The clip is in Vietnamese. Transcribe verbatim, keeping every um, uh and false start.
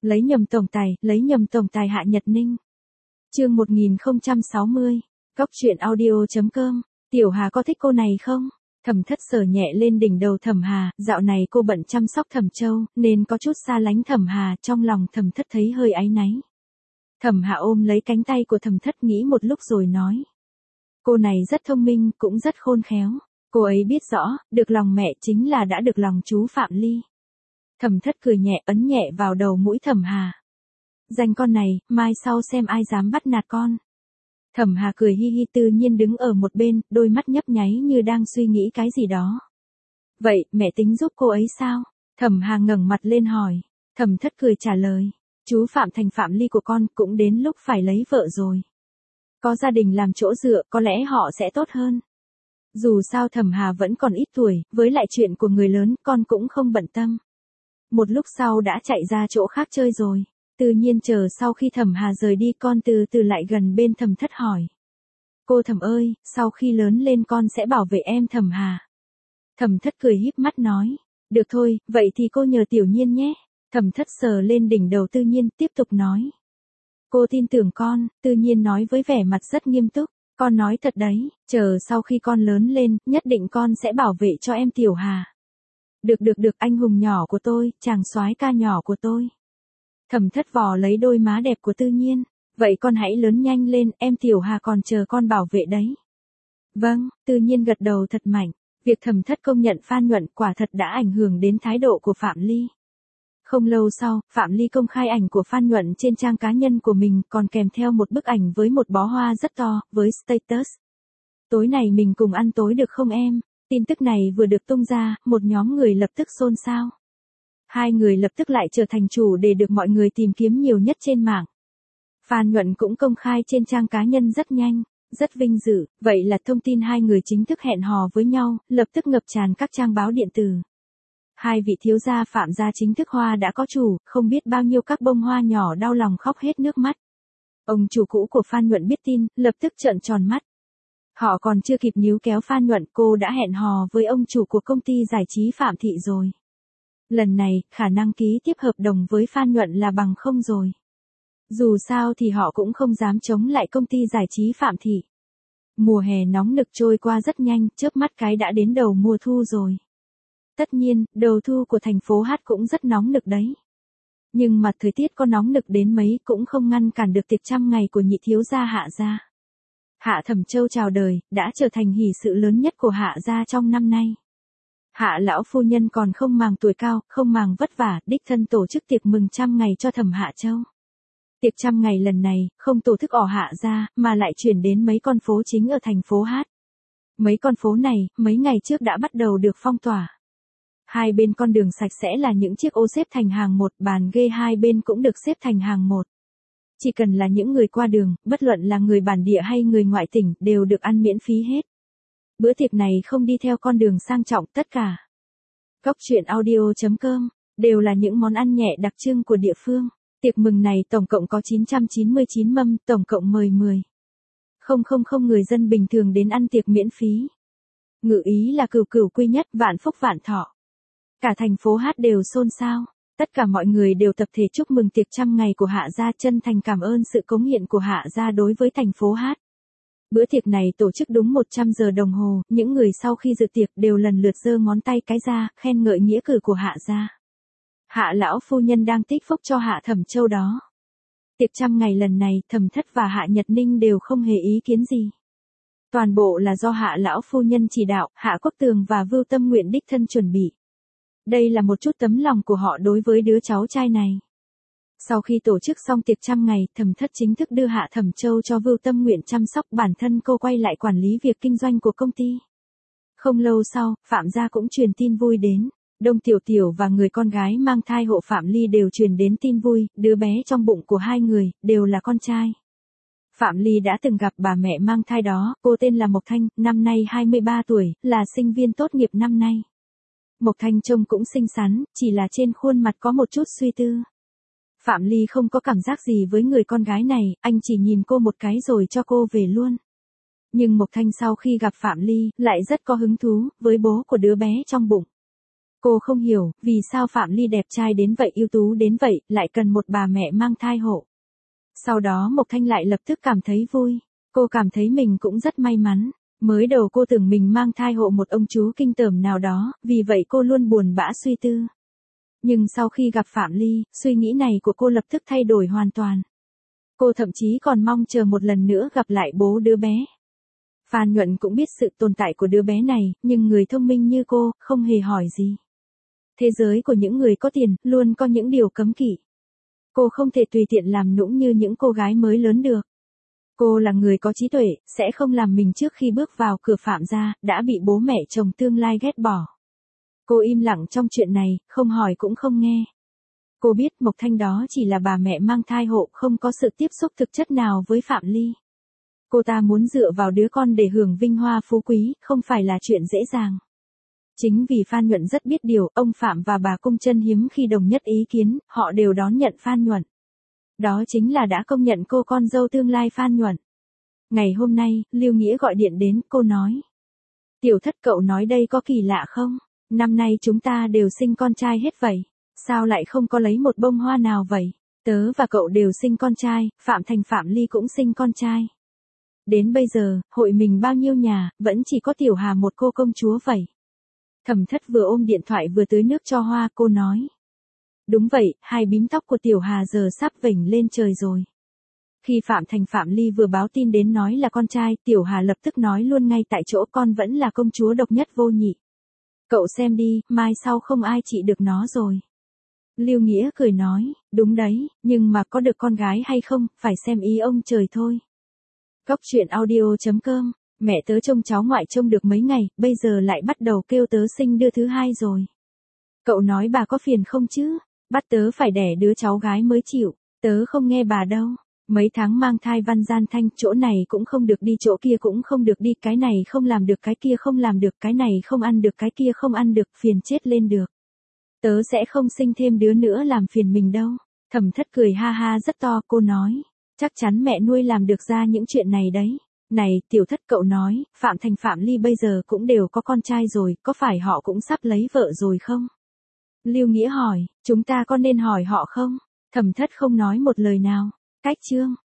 Lấy nhầm tổng tài, lấy nhầm tổng tài Hạ Nhật Ninh. Chương một nghìn không trăm sáu mươi. Góc truyện audio chấm com. Tiểu Hà có thích cô này không? Thẩm Thất sờ nhẹ lên đỉnh đầu Thẩm Hà, dạo này cô bận chăm sóc Thẩm Châu, nên có chút xa lánh Thẩm Hà, trong lòng Thẩm Thất thấy hơi áy náy. Thẩm Hà ôm lấy cánh tay của Thẩm Thất nghĩ một lúc rồi nói. Cô này rất thông minh, cũng rất khôn khéo. Cô ấy biết rõ, được lòng mẹ chính là đã được lòng chú Phạm Ly. Thẩm Thất cười nhẹ ấn nhẹ vào đầu mũi Thẩm Hà. Danh con này, mai sau xem ai dám bắt nạt con. Thẩm Hà cười hi hi tự nhiên đứng ở một bên, đôi mắt nhấp nháy như đang suy nghĩ cái gì đó. Vậy, mẹ tính giúp cô ấy sao? Thẩm Hà ngẩng mặt lên hỏi. Thẩm Thất cười trả lời. Chú Phạm Thành Phạm Ly của con cũng đến lúc phải lấy vợ rồi. Có gia đình làm chỗ dựa, có lẽ họ sẽ tốt hơn. Dù sao Thẩm Hà vẫn còn ít tuổi, với lại chuyện của người lớn, con cũng không bận tâm. Một lúc sau đã chạy ra chỗ khác chơi rồi. Tự nhiên chờ sau khi Thẩm Hà rời đi con từ từ lại gần bên Thẩm Thất hỏi. Cô Thẩm ơi, sau khi lớn lên con sẽ bảo vệ em Thẩm Hà. Thẩm Thất cười híp mắt nói. Được thôi, vậy thì cô nhờ Tiểu Nhiên nhé. Thẩm Thất sờ lên đỉnh đầu Tự Nhiên tiếp tục nói. Cô tin tưởng con, Tự Nhiên nói với vẻ mặt rất nghiêm túc. Con nói thật đấy, chờ sau khi con lớn lên, nhất định con sẽ bảo vệ cho em Tiểu Hà. Được được được anh hùng nhỏ của tôi, chàng soái ca nhỏ của tôi. Thẩm Thất vò lấy đôi má đẹp của Tự Nhiên. Vậy con hãy lớn nhanh lên, em Tiểu Hà còn chờ con bảo vệ đấy. Vâng, Tự Nhiên gật đầu thật mạnh. Việc Thẩm Thất công nhận Phan Nhuận quả thật đã ảnh hưởng đến thái độ của Phạm Ly. Không lâu sau, Phạm Ly công khai ảnh của Phan Nhuận trên trang cá nhân của mình, còn kèm theo một bức ảnh với một bó hoa rất to, với status. Tối này mình cùng ăn tối được không em? Tin tức này vừa được tung ra, một nhóm người lập tức xôn xao. Hai người lập tức lại trở thành chủ đề được mọi người tìm kiếm nhiều nhất trên mạng. Phan Nhuận cũng công khai trên trang cá nhân rất nhanh, rất vinh dự, vậy là thông tin hai người chính thức hẹn hò với nhau, lập tức ngập tràn các trang báo điện tử. Hai vị thiếu gia Phạm gia chính thức hoa đã có chủ, không biết bao nhiêu các bông hoa nhỏ đau lòng khóc hết nước mắt. Ông chủ cũ của Phan Nhuận biết tin, lập tức trợn tròn mắt. Họ còn chưa kịp níu kéo Phan Nhuận, cô đã hẹn hò với ông chủ của công ty giải trí Phạm Thị rồi. Lần này, khả năng ký tiếp hợp đồng với Phan Nhuận là bằng không rồi. Dù sao thì họ cũng không dám chống lại công ty giải trí Phạm Thị. Mùa hè nóng nực trôi qua rất nhanh, chớp mắt cái đã đến đầu mùa thu rồi. Tất nhiên, đầu thu của thành phố Hát cũng rất nóng nực đấy. Nhưng mà thời tiết có nóng nực đến mấy cũng không ngăn cản được tiệc trăm ngày của nhị thiếu gia Hạ gia. Hạ Thẩm Châu chào đời, đã trở thành hỷ sự lớn nhất của Hạ gia trong năm nay. Hạ lão phu nhân còn không màng tuổi cao, không màng vất vả, đích thân tổ chức tiệc mừng trăm ngày cho Thẩm Hạ Châu. Tiệc trăm ngày lần này, không tổ chức ở Hạ gia, mà lại chuyển đến mấy con phố chính ở thành phố Hát. Mấy con phố này, mấy ngày trước đã bắt đầu được phong tỏa. Hai bên con đường sạch sẽ là những chiếc ô xếp thành hàng một, bàn ghê hai bên cũng được xếp thành hàng một. Chỉ cần là những người qua đường, bất luận là người bản địa hay người ngoại tỉnh, đều được ăn miễn phí hết. Bữa tiệc này không đi theo con đường sang trọng tất cả. Góc truyện audio chấm com, đều là những món ăn nhẹ đặc trưng của địa phương. Tiệc mừng này tổng cộng có chín trăm chín mươi chín mâm, tổng cộng mời mười không không không người dân bình thường đến ăn tiệc miễn phí. Ngự ý là cửu cửu quy nhất, vạn phúc vạn thọ. Cả thành phố Hát đều xôn xao. Tất cả mọi người đều tập thể chúc mừng tiệc trăm ngày của Hạ gia, chân thành cảm ơn sự cống hiến của Hạ gia đối với thành phố Hát. Bữa tiệc này tổ chức đúng một trăm giờ đồng hồ, những người sau khi dự tiệc đều lần lượt giơ ngón tay cái ra, khen ngợi nghĩa cử của Hạ gia. Hạ lão phu nhân đang tích phúc cho Hạ Thẩm Châu đó. Tiệc trăm ngày lần này, Thẩm Thất và Hạ Nhật Ninh đều không hề ý kiến gì. Toàn bộ là do Hạ lão phu nhân chỉ đạo, Hạ Quốc Tường và Vưu Tâm Nguyện đích thân chuẩn bị. Đây là một chút tấm lòng của họ đối với đứa cháu trai này. Sau khi tổ chức xong tiệc trăm ngày, Thẩm Thất chính thức đưa Hạ Thẩm Châu cho Vưu Tâm Nguyện chăm sóc, bản thân cô quay lại quản lý việc kinh doanh của công ty. Không lâu sau, Phạm gia cũng truyền tin vui đến. Đông Tiểu Tiểu và người con gái mang thai hộ Phạm Ly đều truyền đến tin vui, đứa bé trong bụng của hai người, đều là con trai. Phạm Ly đã từng gặp bà mẹ mang thai đó, cô tên là Mộc Thanh, năm nay hai mươi ba tuổi, là sinh viên tốt nghiệp năm nay. Mộc Thanh trông cũng xinh xắn, chỉ là trên khuôn mặt có một chút suy tư. Phạm Ly không có cảm giác gì với người con gái này, anh chỉ nhìn cô một cái rồi cho cô về luôn. Nhưng Mộc Thanh sau khi gặp Phạm Ly, lại rất có hứng thú với bố của đứa bé trong bụng. Cô không hiểu, vì sao Phạm Ly đẹp trai đến vậy, ưu tú đến vậy, lại cần một bà mẹ mang thai hộ. Sau đó Mộc Thanh lại lập tức cảm thấy vui. Cô cảm thấy mình cũng rất may mắn. Mới đầu cô tưởng mình mang thai hộ một ông chú kinh tởm nào đó, vì vậy cô luôn buồn bã suy tư. Nhưng sau khi gặp Phạm Ly, suy nghĩ này của cô lập tức thay đổi hoàn toàn. Cô thậm chí còn mong chờ một lần nữa gặp lại bố đứa bé. Phan Nhuận cũng biết sự tồn tại của đứa bé này, nhưng người thông minh như cô, không hề hỏi gì. Thế giới của những người có tiền, luôn có những điều cấm kỵ. Cô không thể tùy tiện làm nũng như những cô gái mới lớn được. Cô là người có trí tuệ, sẽ không làm mình trước khi bước vào cửa Phạm gia, đã bị bố mẹ chồng tương lai ghét bỏ. Cô im lặng trong chuyện này, không hỏi cũng không nghe. Cô biết Mộc Thanh đó chỉ là bà mẹ mang thai hộ, không có sự tiếp xúc thực chất nào với Phạm Ly. Cô ta muốn dựa vào đứa con để hưởng vinh hoa phú quý, không phải là chuyện dễ dàng. Chính vì Phan Nhuận rất biết điều, ông Phạm và bà Cung Chân hiếm khi đồng nhất ý kiến, họ đều đón nhận Phan Nhuận. Đó chính là đã công nhận cô con dâu tương lai Phan Nhuận. Ngày hôm nay, Lưu Nghĩa gọi điện đến, cô nói. Tiểu thất cậu nói đây có kỳ lạ không? Năm nay chúng ta đều sinh con trai hết vậy. Sao lại không có lấy một bông hoa nào vậy? Tớ và cậu đều sinh con trai, Phạm Thành Phạm Ly cũng sinh con trai. Đến bây giờ, hội mình bao nhiêu nhà, vẫn chỉ có Tiểu Hà một cô công chúa vậy. Thẩm Thất vừa ôm điện thoại vừa tưới nước cho hoa, cô nói. Đúng vậy, hai bím tóc của Tiểu Hà giờ sắp vểnh lên trời rồi. Khi Phạm Thành Phạm Ly vừa báo tin đến nói là con trai, Tiểu Hà lập tức nói luôn ngay tại chỗ, con vẫn là công chúa độc nhất vô nhị. Cậu xem đi, mai sau không ai trị được nó rồi. Lưu Nghĩa cười nói, đúng đấy, nhưng mà có được con gái hay không, phải xem ý ông trời thôi. Góc truyện audio chấm com, mẹ tớ trông cháu ngoại trông được mấy ngày, bây giờ lại bắt đầu kêu tớ sinh đứa thứ hai rồi. Cậu nói bà có phiền không chứ, bắt tớ phải đẻ đứa cháu gái mới chịu, tớ không nghe bà đâu. Mấy tháng mang thai Văn Gian Thanh, chỗ này cũng không được đi, chỗ kia cũng không được đi, cái này không làm được, cái kia không làm được, cái này không ăn được, cái kia không ăn được, phiền chết lên được. Tớ sẽ không sinh thêm đứa nữa làm phiền mình đâu. Thẩm Thất cười ha ha rất to, cô nói. Chắc chắn mẹ nuôi làm được ra những chuyện này đấy. Này, Tiểu Thất cậu nói, Phạm Thành Phạm Ly bây giờ cũng đều có con trai rồi, có phải họ cũng sắp lấy vợ rồi không? Lưu Nghĩa hỏi, chúng ta có nên hỏi họ không? Thẩm Thất không nói một lời nào. Cách chương.